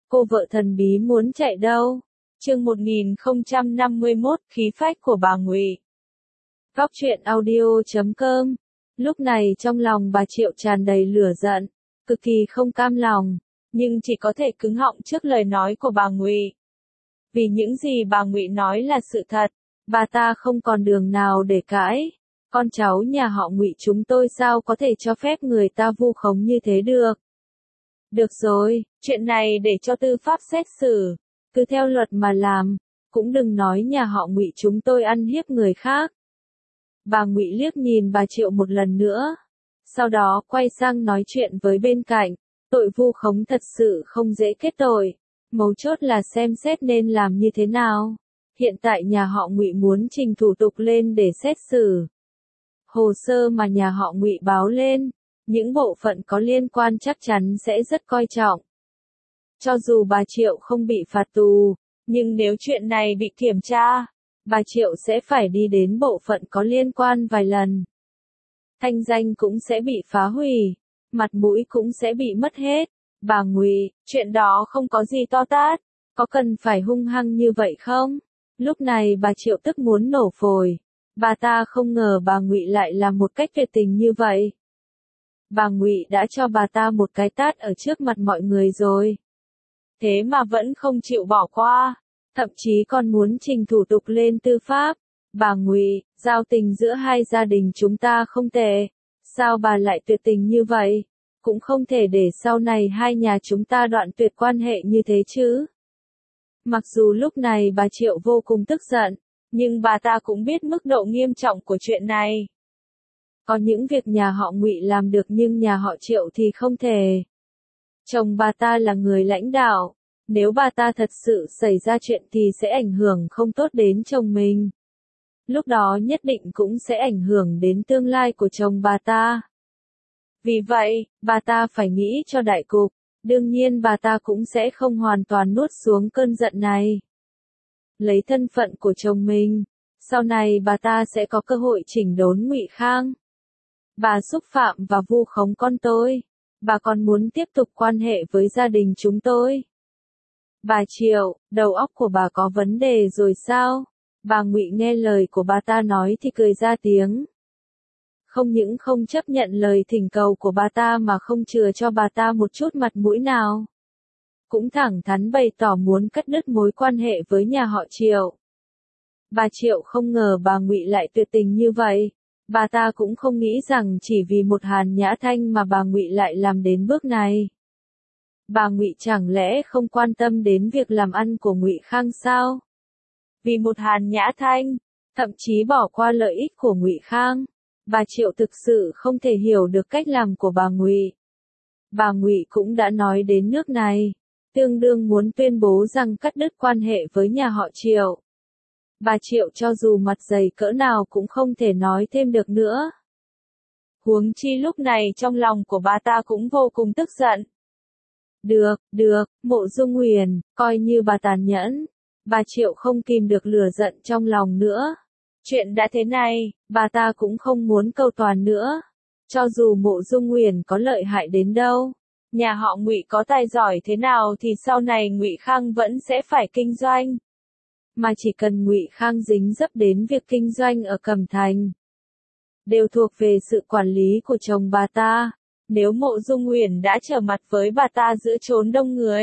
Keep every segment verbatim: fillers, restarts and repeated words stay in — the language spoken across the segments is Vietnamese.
Cô vợ thần bí muốn chạy đâu? Chương một nghìn không trăm năm mươi mốt, khí phách của bà Ngụy. Góc truyện audio chấm com. Lúc này trong lòng bà Triệu tràn đầy lửa giận, cực kỳ không cam lòng, nhưng chỉ có thể cứng họng trước lời nói của bà Ngụy. Vì những gì bà Ngụy nói là sự thật, bà ta không còn đường nào để cãi. Con cháu nhà họ Ngụy chúng tôi sao có thể cho phép người ta vu khống như thế được? Được rồi, chuyện này để cho tư pháp xét xử, cứ theo luật mà làm, cũng đừng nói nhà họ Ngụy chúng tôi ăn hiếp người khác. Bà Ngụy liếc nhìn bà Triệu một lần nữa, sau đó quay sang nói chuyện với bên cạnh, tội vu khống thật sự không dễ kết tội, mấu chốt là xem xét nên làm như thế nào. Hiện tại nhà họ Ngụy muốn trình thủ tục lên để xét xử. Hồ sơ mà nhà họ Ngụy báo lên, những bộ phận có liên quan chắc chắn sẽ rất coi trọng. Cho dù bà Triệu không bị phạt tù, nhưng nếu chuyện này bị kiểm tra, bà Triệu sẽ phải đi đến bộ phận có liên quan vài lần. Thanh danh cũng sẽ bị phá hủy, mặt mũi cũng sẽ bị mất hết. Bà Ngụy, chuyện đó không có gì to tát, có cần phải hung hăng như vậy không? Lúc này bà Triệu tức muốn nổ phổi. Bà ta không ngờ bà Ngụy lại làm một cách tuyệt tình như vậy. Bà Ngụy đã cho bà ta một cái tát ở trước mặt mọi người rồi. Thế mà vẫn không chịu bỏ qua, thậm chí còn muốn trình thủ tục lên tư pháp. Bà Ngụy, giao tình giữa hai gia đình chúng ta không tệ, sao bà lại tuyệt tình như vậy? Cũng không thể để sau này hai nhà chúng ta đoạn tuyệt quan hệ như thế chứ. Mặc dù lúc này bà Triệu vô cùng tức giận, nhưng bà ta cũng biết mức độ nghiêm trọng của chuyện này. Có những việc nhà họ Ngụy làm được nhưng nhà họ Triệu thì không thể. Chồng bà ta là người lãnh đạo, nếu bà ta thật sự xảy ra chuyện thì sẽ ảnh hưởng không tốt đến chồng mình. Lúc đó nhất định cũng sẽ ảnh hưởng đến tương lai của chồng bà ta. Vì vậy, bà ta phải nghĩ cho đại cục, đương nhiên bà ta cũng sẽ không hoàn toàn nuốt xuống cơn giận này. Lấy thân phận của chồng mình, sau này bà ta sẽ có cơ hội chỉnh đốn Ngụy Khang. Bà xúc phạm và vu khống con tôi, bà còn muốn tiếp tục quan hệ với gia đình chúng tôi. Bà Triệu, đầu óc của bà có vấn đề rồi sao? Bà Ngụy nghe lời của bà ta nói thì cười ra tiếng. Không những không chấp nhận lời thỉnh cầu của bà ta mà không chừa cho bà ta một chút mặt mũi nào. Cũng thẳng thắn bày tỏ muốn cắt đứt mối quan hệ với nhà họ Triệu. Bà Triệu không ngờ bà Ngụy lại tuyệt tình như vậy. Bà ta cũng không nghĩ rằng chỉ vì một Hàn Nhã Thanh mà bà Ngụy lại làm đến bước này. Bà Ngụy chẳng lẽ không quan tâm đến việc làm ăn của Ngụy Khang sao? Vì một Hàn Nhã Thanh, thậm chí bỏ qua lợi ích của Ngụy Khang. Bà Triệu thực sự không thể hiểu được cách làm của bà Ngụy. Bà Ngụy cũng đã nói đến nước này, tương đương muốn tuyên bố rằng cắt đứt quan hệ với nhà họ Triệu. Bà Triệu cho dù mặt dày cỡ nào cũng không thể nói thêm được nữa. Huống chi lúc này trong lòng của bà ta cũng vô cùng tức giận. Được, được, Mộ Dung Huyền, coi như bà tàn nhẫn. Bà Triệu không kìm được lửa giận trong lòng nữa. Chuyện đã thế này, bà ta cũng không muốn cầu toàn nữa. Cho dù Mộ Dung Huyền có lợi hại đến đâu, nhà họ Ngụy có tài giỏi thế nào thì sau này Ngụy Khang vẫn sẽ phải kinh doanh. Mà chỉ cần Ngụy Khang dính dấp đến việc kinh doanh ở Cẩm Thành, đều thuộc về sự quản lý của chồng bà ta. Nếu Mộ Dung Huyền đã trở mặt với bà ta giữa chốn đông người,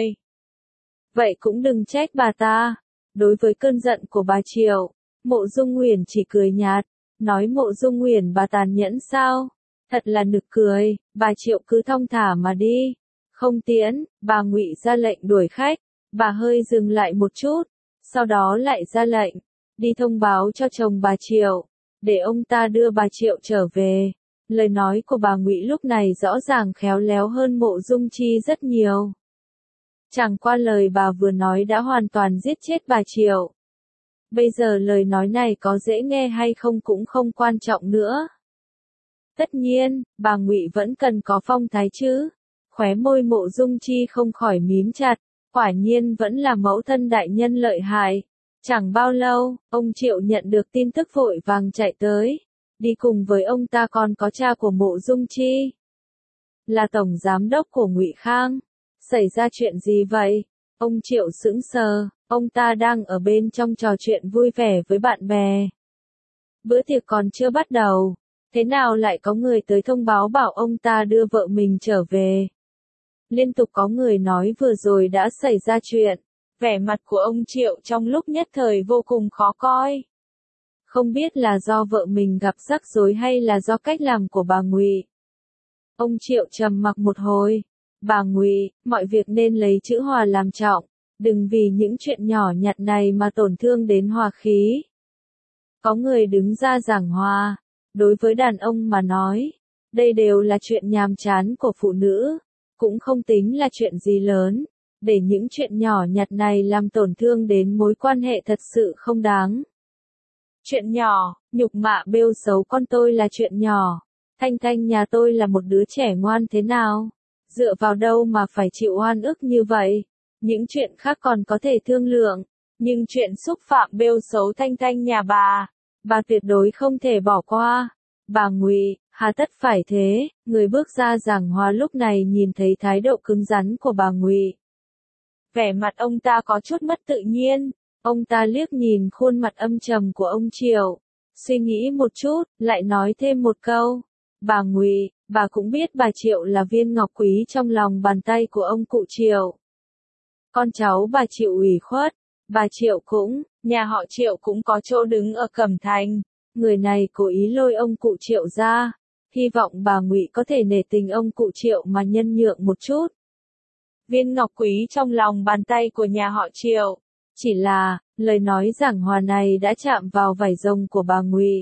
vậy cũng đừng trách bà ta. Đối với cơn giận của bà Triệu, Mộ Dung Huyền chỉ cười nhạt, nói Mộ Dung Huyền bà tàn nhẫn sao? Thật là nực cười. Bà Triệu cứ thong thả mà đi. Không tiễn, bà Ngụy ra lệnh đuổi khách. Bà hơi dừng lại một chút, sau đó lại ra lệnh, đi thông báo cho chồng bà Triệu, để ông ta đưa bà Triệu trở về. Lời nói của bà Ngụy lúc này rõ ràng khéo léo hơn Mộ Dung Chi rất nhiều. Chẳng qua lời bà vừa nói đã hoàn toàn giết chết bà Triệu. Bây giờ lời nói này có dễ nghe hay không cũng không quan trọng nữa. Tất nhiên, bà Ngụy vẫn cần có phong thái chứ. Khóe môi Mộ Dung Chi không khỏi mím chặt, quả nhiên vẫn là mẫu thân đại nhân lợi hại. Chẳng bao lâu, ông Triệu nhận được tin tức vội vàng chạy tới. Đi cùng với ông ta còn có cha của Mộ Dung Chi, là tổng giám đốc của Ngụy Khang. Xảy ra chuyện gì vậy? Ông Triệu sững sờ, ông ta đang ở bên trong trò chuyện vui vẻ với bạn bè. Bữa tiệc còn chưa bắt đầu, thế nào lại có người tới thông báo bảo ông ta đưa vợ mình trở về. Liên tục có người nói vừa rồi đã xảy ra chuyện, vẻ mặt của ông Triệu trong lúc nhất thời vô cùng khó coi. Không biết là do vợ mình gặp rắc rối hay là do cách làm của bà Ngụy. Ông Triệu trầm mặc một hồi, bà Ngụy, mọi việc nên lấy chữ hòa làm trọng, đừng vì những chuyện nhỏ nhặt này mà tổn thương đến hòa khí. Có người đứng ra giảng hòa, đối với đàn ông mà nói, đây đều là chuyện nhàm chán của phụ nữ, cũng không tính là chuyện gì lớn, để những chuyện nhỏ nhặt này làm tổn thương đến mối quan hệ thật sự không đáng. Chuyện nhỏ, nhục mạ bêu xấu con tôi là chuyện nhỏ, Thanh Thanh nhà tôi là một đứa trẻ ngoan thế nào, dựa vào đâu mà phải chịu oan ức như vậy, những chuyện khác còn có thể thương lượng, nhưng chuyện xúc phạm bêu xấu Thanh Thanh nhà bà, bà tuyệt đối không thể bỏ qua. Bà Ngụy, hà tất phải thế, người bước ra giảng hòa lúc này nhìn thấy thái độ cứng rắn của bà Ngụy. Vẻ mặt ông ta có chút mất tự nhiên, ông ta liếc nhìn khuôn mặt âm trầm của ông Triệu, suy nghĩ một chút, lại nói thêm một câu. Bà Ngụy, bà cũng biết bà Triệu là viên ngọc quý trong lòng bàn tay của ông cụ Triệu. Con cháu bà Triệu ủy khuất, bà Triệu cũng, nhà họ Triệu cũng có chỗ đứng ở Cẩm Thành. Người này cố ý lôi ông cụ Triệu ra, hy vọng bà Ngụy có thể nể tình ông cụ Triệu mà nhân nhượng một chút. Viên ngọc quý trong lòng bàn tay của nhà họ Triệu, chỉ là, lời nói giảng hòa này đã chạm vào vảy rồng của bà Ngụy.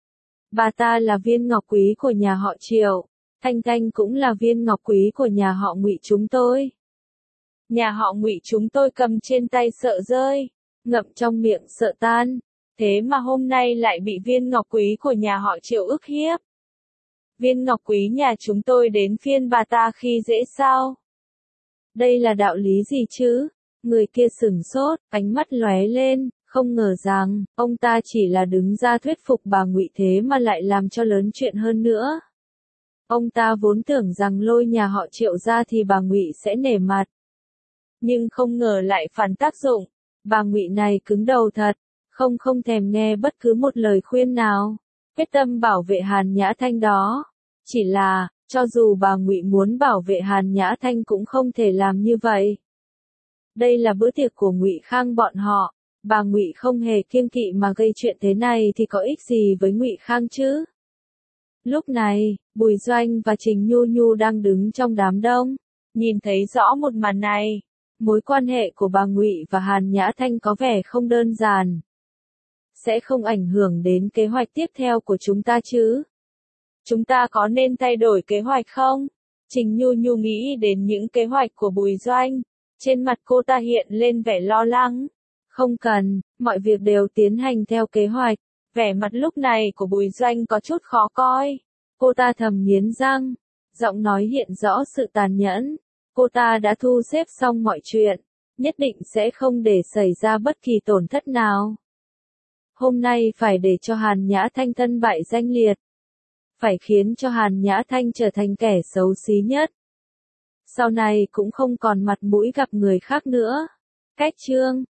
Bà ta là viên ngọc quý của nhà họ Triệu, Thanh Thanh cũng là viên ngọc quý của nhà họ Ngụy chúng tôi. Nhà họ Ngụy chúng tôi cầm trên tay sợ rơi, ngậm trong miệng sợ tan. Thế mà hôm nay lại bị viên ngọc quý của nhà họ Triệu ức hiếp. Viên ngọc quý nhà chúng tôi đến phiên bà ta khi dễ sao? Đây là đạo lý gì chứ? Người kia sửng sốt, ánh mắt lóe lên, không ngờ rằng, ông ta chỉ là đứng ra thuyết phục bà Ngụy thế mà lại làm cho lớn chuyện hơn nữa. Ông ta vốn tưởng rằng lôi nhà họ Triệu ra thì bà Ngụy sẽ nể mặt. Nhưng không ngờ lại phản tác dụng, bà Ngụy này cứng đầu thật. Không không thèm nghe bất cứ một lời khuyên nào, quyết tâm bảo vệ Hàn Nhã Thanh đó. Chỉ là, cho dù bà Ngụy muốn bảo vệ Hàn Nhã Thanh cũng không thể làm như vậy. Đây là bữa tiệc của Ngụy Khang bọn họ, bà Ngụy không hề kiêng kỵ mà gây chuyện thế này thì có ích gì với Ngụy Khang chứ? Lúc này, Bùi Doanh và Trình Nhu Nhu đang đứng trong đám đông, nhìn thấy rõ một màn này, mối quan hệ của bà Ngụy và Hàn Nhã Thanh có vẻ không đơn giản. Sẽ không ảnh hưởng đến kế hoạch tiếp theo của chúng ta chứ? Chúng ta có nên thay đổi kế hoạch không? Trình Nhu Nhu nghĩ đến những kế hoạch của Bùi Doanh, trên mặt cô ta hiện lên vẻ lo lắng. Không cần, mọi việc đều tiến hành theo kế hoạch. Vẻ mặt lúc này của Bùi Doanh có chút khó coi. Cô ta thầm nghiến răng, giọng nói hiện rõ sự tàn nhẫn. Cô ta đã thu xếp xong mọi chuyện, nhất định sẽ không để xảy ra bất kỳ tổn thất nào. Hôm nay phải để cho Hàn Nhã Thanh thân bại danh liệt. Phải khiến cho Hàn Nhã Thanh trở thành kẻ xấu xí nhất. Sau này cũng không còn mặt mũi gặp người khác nữa. Cách chương